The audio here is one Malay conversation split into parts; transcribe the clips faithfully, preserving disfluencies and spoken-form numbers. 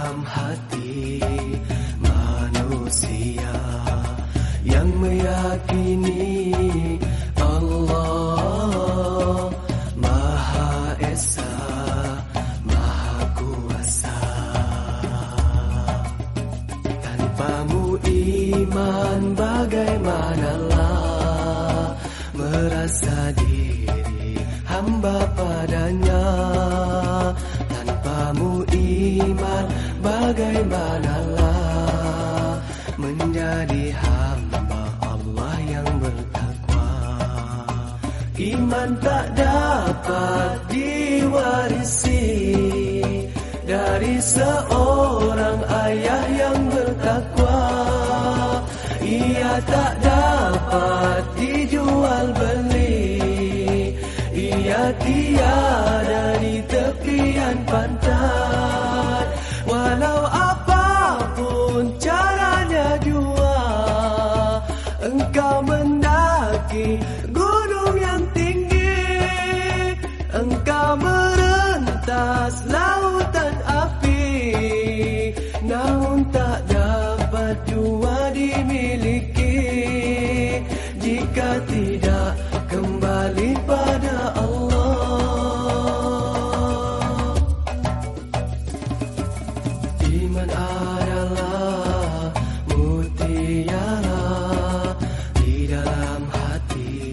dalam hati manusia yang meyakini Allah Maha Esa, Maha Kuasa. Tanpamu iman bagaimanalah merasa diri hamba padanya. Tanpamu iman bagaimanalah menjadi hamba Allah yang bertakwa. Iman tak dapat diwarisi dari seorang ayah yang bertakwa. Ia tak dapat dijual beli, ia tiada di tepian pantai. Walau apapun caranya jua engkau mendaki gunung yang tinggi, engkau merentas lautan api, namun tak dapat jua dimiliki jika tidak kembali pada Allah. Iman adalah mutiara di dalam hati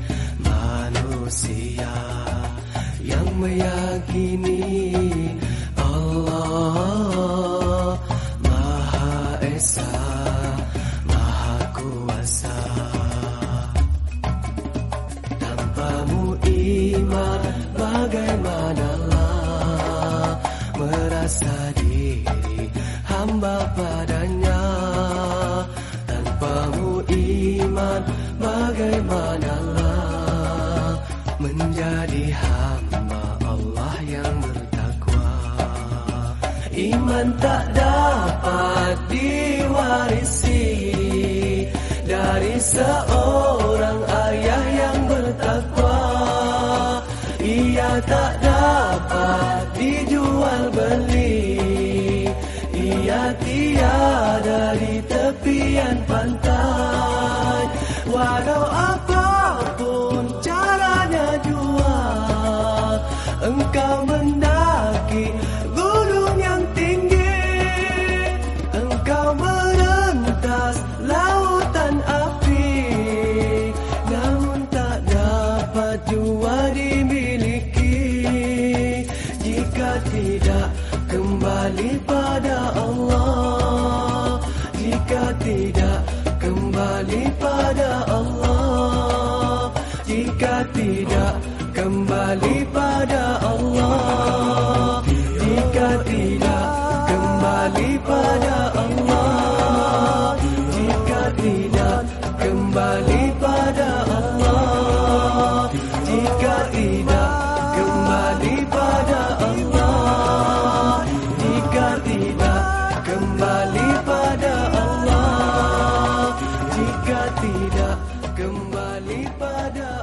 manusia yang meyakini Allah Maha Esa, Maha Kuasa. Tanpamu iman bagaimanalah merasa diri hamba padanya. Tanpamu iman bagaimanalah menjadi hamba Allah yang bertakwa. Iman tak dapat diwarisi dari seorang ayah yang bertakwa. Ia tak dapat dijual beli, ia tiada di tepian pantai. Walau apapun caranya jua engkau mendaki gunung yang tinggi, engkau merentas lautan api, namun tak dapat jua dimiliki jika tidak kembali pada Allah. Jika tidak kembali pada Allah, jika tidak kembali pada Allah, jika tidak kembali pada Allah, jika tidak kembali pada Allah, jika tidak kembali pada Allah, jika tidak kembali pada Allah, jika tidak kembali pada